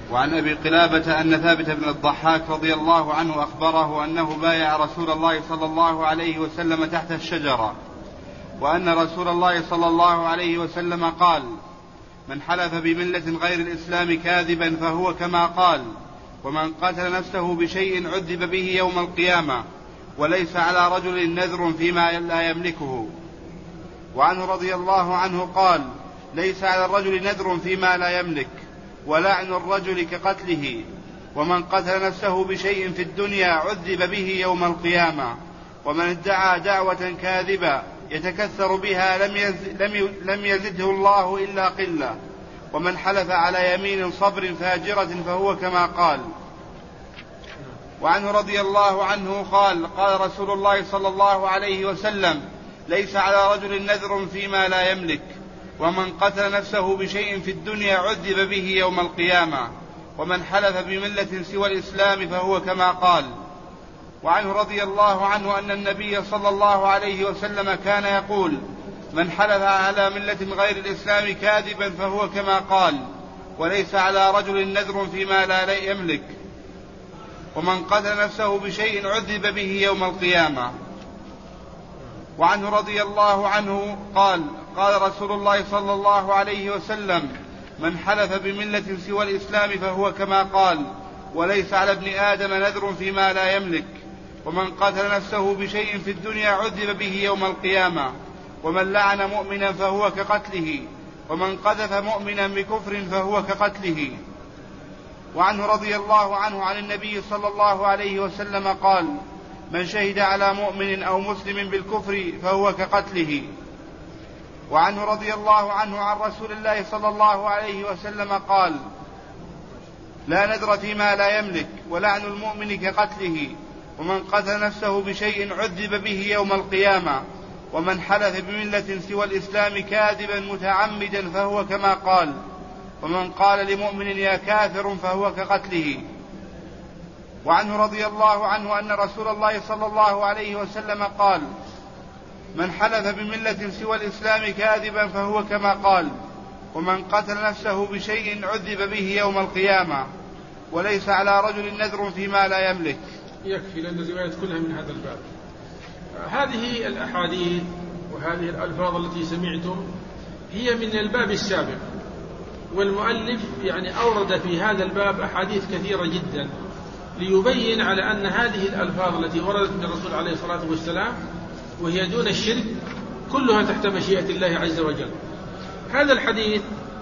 وعن أبي قلابة أن ثابت بن الضحاك رضي الله عنه أخبره أنه بايع رسول الله صلى الله عليه وسلم تحت الشجرة، وأن رسول الله صلى الله عليه وسلم قال: من حلف بملة غير الإسلام كاذبا فهو كما قال، ومن قتل نفسه بشيء عذب به يوم القيامة، وليس على رجل نذر فيما لا يملكه. وعنه رضي الله عنه قال: ليس على الرجل نذر فيما لا يملك، ولعن الرجل كقتله، ومن قتل نفسه بشيء في الدنيا عذب به يوم القيامة، ومن ادعى دعوة كاذبة يتكثر بها لم يزده الله إلا قلة، ومن حلف على يمين صبر فاجرة فهو كما قال. وعنه رضي الله عنه قال: قال رسول الله صلى الله عليه وسلم: ليس على رجل نذر فيما لا يملك، ومن قتل نفسه بشيء في الدنيا عذب به يوم القيامة، ومن حلف بملة سوى الإسلام فهو كما قال. وعنه رضي الله عنه أن النبي صلى الله عليه وسلم كان يقول: من حلف على ملة غير الإسلام كاذبا فهو كما قال، وليس على رجل نذر فيما لا يملك، ومن قتل نفسه بشيء عذب به يوم القيامة. وعنه رضي الله عنه قال: قال رسول الله صلى الله عليه وسلم: من حلف بملة سوى الإسلام فهو كما قال، وليس على ابن آدم نذر فيما لا يملك، ومن قتل نفسه بشيء في الدنيا عذب به يوم القيامة، ومن لعن مؤمنا فهو كقتله، ومن قذف مؤمنا بكفر فهو كقتله. وعنه رضي الله عنه عن النبي صلى الله عليه وسلم قال: من شهد على مؤمن أو مسلم بالكفر فهو كقتله. وعنه رضي الله عنه عن رسول الله صلى الله عليه وسلم قال: لا نذر فيما لا يملك، ولعن المؤمن كقتله، ومن قتل نفسه بشيء عذب به يوم القيامة، ومن حلف بملة سوى الإسلام كاذبا متعمدا فهو كما قال، ومن قال لمؤمن يا كافر فهو كقتله. وعنه رضي الله عنه أن رسول الله صلى الله عليه وسلم قال: من حلف بملة سوى الإسلام كاذبا فهو كما قال، ومن قتل نفسه بشيء عذب به يوم القيامة، وليس على رجل نذر فيما لا يملك. يكفي لأن الروايات كلها من هذا الباب. هذه الأحاديث وهذه الألفاظ التي سمعتم هي من الباب السابق، والمؤلف أورد في هذا الباب أحاديث كثيرة جدا ليبين على أن هذه الألفاظ التي وردت من الرسول عليه الصلاة والسلام وهي دون الشرك كلها تحت مشيئة الله عز وجل. هذا الحديث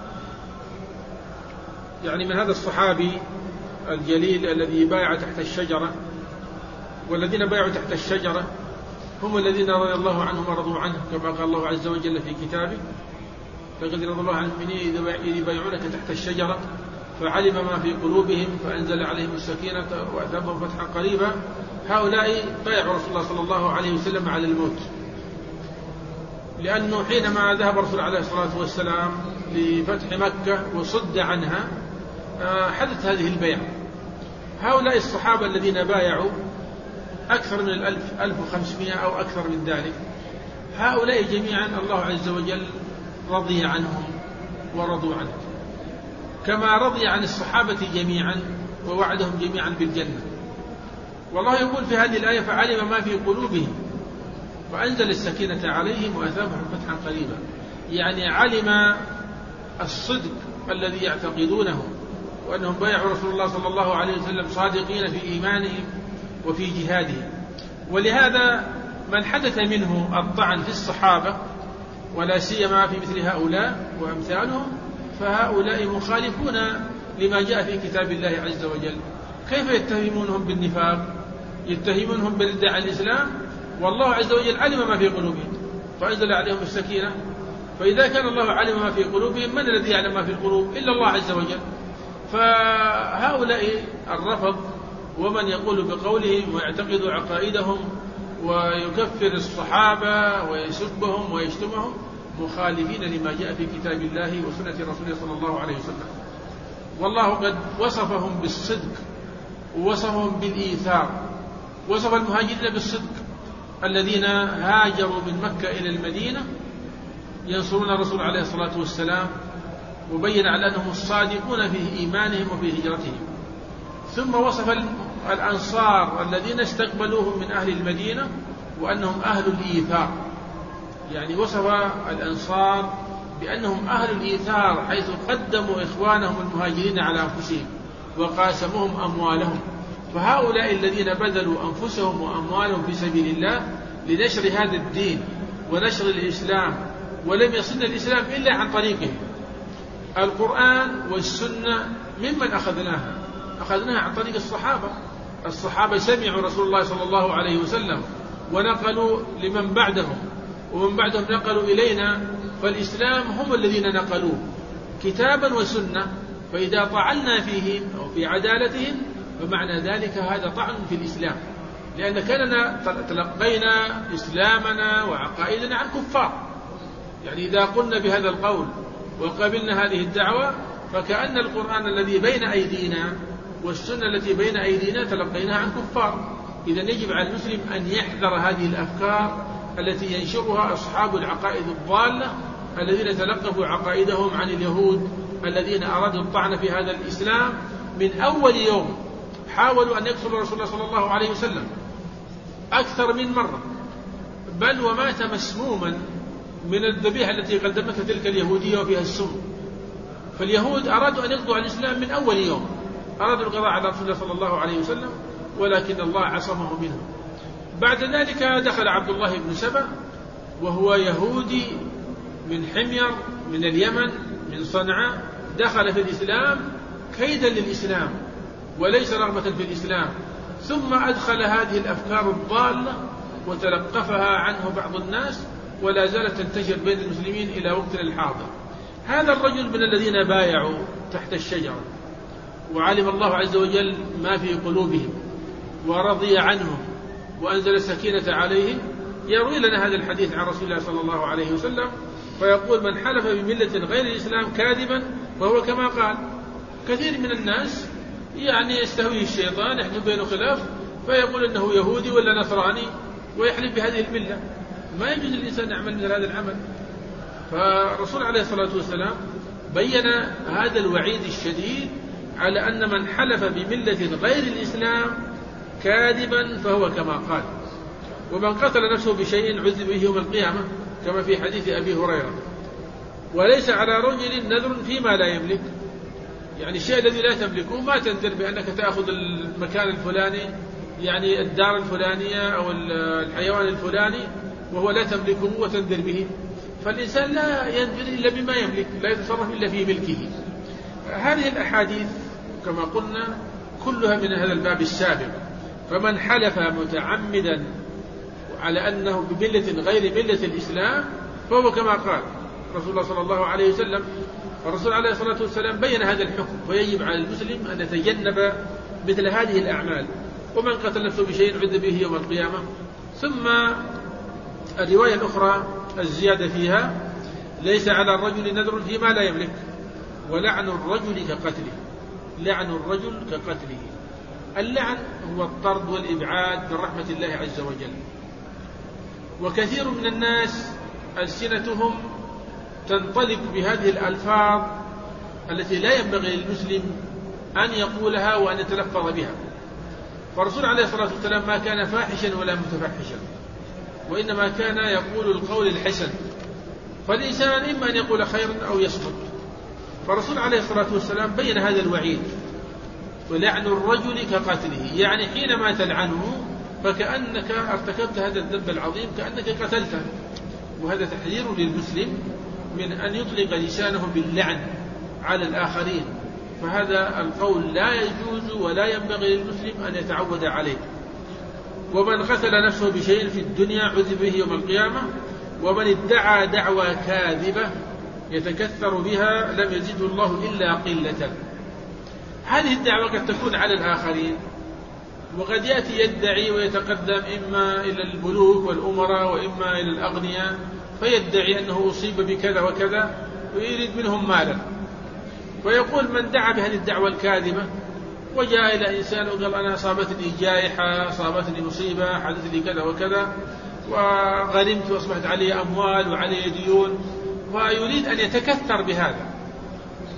من هذا الصحابي الجليل الذي بايع تحت الشجرة، والذين بايعوا تحت الشجرة هم الذين رضي الله عنهم ورضوا عنه، كما قال الله عز وجل في كتابه: لقد رضي الله عن المؤمنين إذ يبايعونك تحت الشجرة فعلم ما في قلوبهم فأنزل عليهم السكينة وأثابهم فتحا قريبا. هؤلاء بايعوا رسول الله صلى الله عليه وسلم على الموت، لأنه حينما ذهب الرسول عليه الصلاة والسلام لفتح مكة وصد عنها حدث هذه البيعة. هؤلاء الصحابة الذين بايعوا أكثر من 1500 أو أكثر من ذلك، هؤلاء جميعا الله عز وجل رضي عنهم ورضوا عنه، كما رضي عن الصحابة جميعا ووعدهم جميعا بالجنة. والله يقول في هذه الآية: فعلم ما في قلوبهم وأنزل السكينة عليهم وأثابهم فتحا قريبا. علم الصدق الذي يعتقدونه، وأنهم بايعوا رسول الله صلى الله عليه وسلم صادقين في إيمانهم وفي جهادهم. ولهذا من حدث منه الطعن في الصحابة ولا سيما في مثل هؤلاء وأمثالهم فهؤلاء مخالفون لما جاء في كتاب الله عز وجل. كيف يتهمونهم بالنفاق؟ يتهمونهم بالردة عن الإسلام، والله عز وجل علم ما في قلوبهم فأنزل عليهم السكينة. فإذا كان الله علم ما في قلوبهم، من الذي يعلم ما في القلوب إلا الله عز وجل؟ فهؤلاء الرفض ومن يقول بقولهم ويعتقد عقائدهم ويكفر الصحابة ويسبهم ويشتمهم مخالفين لما جاء في كتاب الله وسنة رسوله صلى الله عليه وسلم. والله قد وصفهم بالصدق ووصفهم بالإيثار. وصف المهاجرين بالصدق الذين هاجروا من مكة إلى المدينة ينصرون الرسول عليه الصلاة والسلام وبين على أنهم الصادقون في إيمانهم وفي هجرتهم. ثم وصف الأنصار الذين استقبلوهم من أهل المدينة وأنهم أهل الإيثار، يعني وصف الأنصار بأنهم أهل الإيثار حيث قدموا إخوانهم المهاجرين على أنفسهم وقاسموهم أموالهم. فهؤلاء الذين بذلوا أنفسهم وأموالهم في سبيل الله لنشر هذا الدين ونشر الإسلام، ولم يصلنا الإسلام إلا عن طريقهم. القرآن والسنة ممن أخذناها عن طريق الصحابة سمعوا رسول الله صلى الله عليه وسلم ونقلوا لمن بعدهم، ومن بعدهم نقلوا إلينا، فالإسلام هم الذين نقلوه كتابا وسنة. فإذا طعنا فيهم أو في عدالتهم فمعنى ذلك هذا طعن في الإسلام، لأن كاننا تلقينا إسلامنا وعقائدنا عن كفار. يعني إذا قلنا بهذا القول وقبلنا هذه الدعوة فكأن القرآن الذي بين أيدينا والسنة التي بين أيدينا تلقيناها عن كفار. إذا يجب على المسلم أن يحذر هذه الأفكار التي ينشرها أصحاب العقائد الضالة الذين تلقفوا عقائدهم عن اليهود الذين أرادوا الطعن في هذا الإسلام. من أول يوم حاولوا أن يقتلوا رسول الله صلى الله عليه وسلم أكثر من مرة، بل ومات مسموما من الذبيحة التي قدمتها تلك اليهودية وفيها السم. فاليهود أرادوا أن يقضوا على الإسلام من أول يوم، أرادوا القضاء على رسول الله صلى الله عليه وسلم، ولكن الله عصمه منهم. بعد ذلك دخل عبد الله بن سبأ وهو يهودي من حمير من اليمن من صنعاء، دخل في الإسلام كيدا للإسلام وليس رغبة في الإسلام، ثم أدخل هذه الأفكار الضالة وتلقفها عنه بعض الناس، ولا زالت تنتشر بين المسلمين إلى وقتنا الحاضر. هذا الرجل من الذين بايعوا تحت الشجرة وعلم الله عز وجل ما في قلوبهم ورضي عنهم وأنزل السكينة عليهم، يروي لنا هذا الحديث عن رسول الله صلى الله عليه وسلم فيقول: من حلف بملة غير الإسلام كاذبا فهو كما قال. كثير من الناس يعني يستهويه الشيطان يحدث بينه خلاف فيقول أنه يهودي ولا نصراني ويحلف بهذه الملة. ما يجوز للإنسان يعمل مثل هذا العمل. فالرسول عليه الصلاة والسلام بين هذا الوعيد الشديد على أن من حلف بملة غير الإسلام كاذبا فهو كما قال. ومن قتل نفسه بشيء عذب به يوم القيامة كما في حديث أبي هريرة. وليس على رجل نذر فيما لا يملك، يعني الشيء الذي لا تملكه ما تنذر بأنك تأخذ المكان الفلاني، يعني الدار الفلانية أو الحيوان الفلاني وهو لا تملكه وتنذر به. فالإنسان لا ينذر إلا بما يملك، لا يتصرف إلا في ملكه. هذه الأحاديث كما قلنا كلها من هذا الباب السابق. فمن حلف متعمدا على أنه بملة غير ملة الإسلام فهو كما قال رسول الله صلى الله عليه وسلم. الرسول عليه الصلاة والسلام بين هذا الحكم، فيجب على المسلم أن يتجنب مثل هذه الأعمال. ومن قتل نفسه بشيء عذب به يوم القيامة. ثم الرواية الأخرى الزيادة فيها: ليس على الرجل نذر فيما لا يملك ولعن الرجل كقتله. لعن الرجل كقتله. اللعن هو الطرد والإبعاد من رحمة الله عز وجل. وكثير من الناس ألسنتهم تنطلق بهذه الألفاظ التي لا ينبغي للمسلم أن يقولها وأن يتلفظ بها. فالرسول عليه الصلاة والسلام ما كان فاحشا ولا متفحشا، وإنما كان يقول القول الحسن. فالإنسان إما أن يقول خيرا أو يصمت. فالرسول عليه الصلاة والسلام بين هذا الوعيد: ولعن الرجل كقتله، يعني حينما تلعنه فكأنك ارتكبت هذا الذنب العظيم، كأنك قتلته. وهذا تحذير للمسلم من أن يطلق لسانه باللعن على الآخرين، فهذا القول لا يجوز ولا ينبغي للمسلم أن يتعود عليه. ومن قتل نفسه بشيء في الدنيا عذب به يوم القيامة. ومن ادعى دعوى كاذبة يتكثر بها لم يزده الله إلا قلة. هذه الدعوة قد تكون على الآخرين، وقد يأتي يدعي ويتقدم إما إلى الملوك والأمراء وإما إلى الأغنياء، فيدعي أنه أصيب بكذا وكذا ويريد منهم مالا، ويقول من دعا بهذه الدعوة الكاذبة وجاء إلى إنسان وقال أنا أصابتني جائحة، أصابتني مصيبة، حدث لي كذا وكذا، وغرمت وأصبحت علي أموال وعلي ديون، ويريد أن يتكثر بهذا.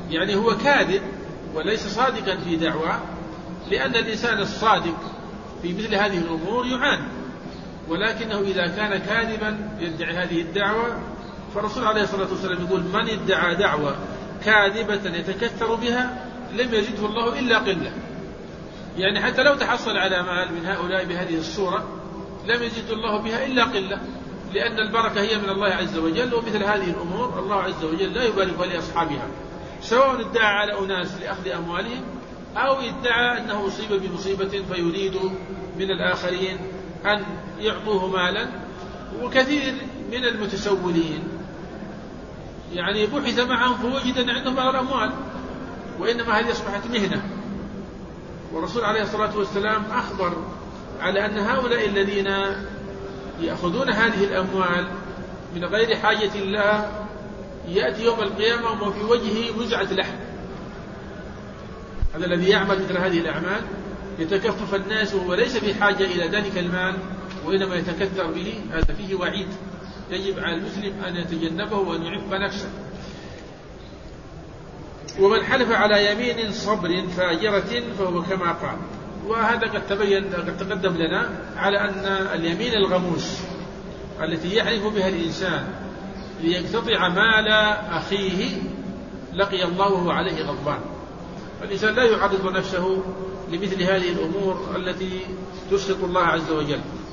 يعني هو كاذب وليس صادقا في دعوى، لأن الإنسان الصادق في مثل هذه الأمور يعان، ولكنه إذا كان كاذبا يدعي هذه الدعوة، فالرسول عليه الصلاة والسلام يقول: من ادعى دعوة كاذبة يتكثر بها لم يزده الله إلا قلة. يعني حتى لو تحصل على مال من هؤلاء بهذه الصورة لم يزد الله بها إلا قلة، لأن البركة هي من الله عز وجل، ومثل هذه الأمور الله عز وجل لا يباركها لأصحابها، سواء ادعى على أناس لأخذ أموالهم أو ادعى أنه أصيب بمصيبة فيريد من الآخرين أن يعطوه مالا. وكثير من المتسولين يعني بحث معهم فوجد أن عندهم بعض الأموال، وإنما هذه أصبحت مهنة. والرسول عليه الصلاة والسلام أخبر على أن هؤلاء الذين يأخذون هذه الأموال من غير حاجة الله يأتي يوم القيامة وفي وجهه وزعة لحم. هذا الذي يعمل مثل هذه الأعمال يتكفف الناس وهو ليس في حاجة إلى ذلك المال وإنما يتكثر به، هذا فيه وعيد يجب على المسلم أن يتجنبه وأن يعف نفسه. ومن حلف على يمين صبر فاجرة فهو كما قال. وهذا قد تقدم لنا على أن اليمين الغموس التي يحلف بها الإنسان ليقتطع مال أخيه لقي الله وهو عليه غضبان. الإنسان لا يعرض نفسه لمثل هذه الأمور التي تسخط الله عز وجل.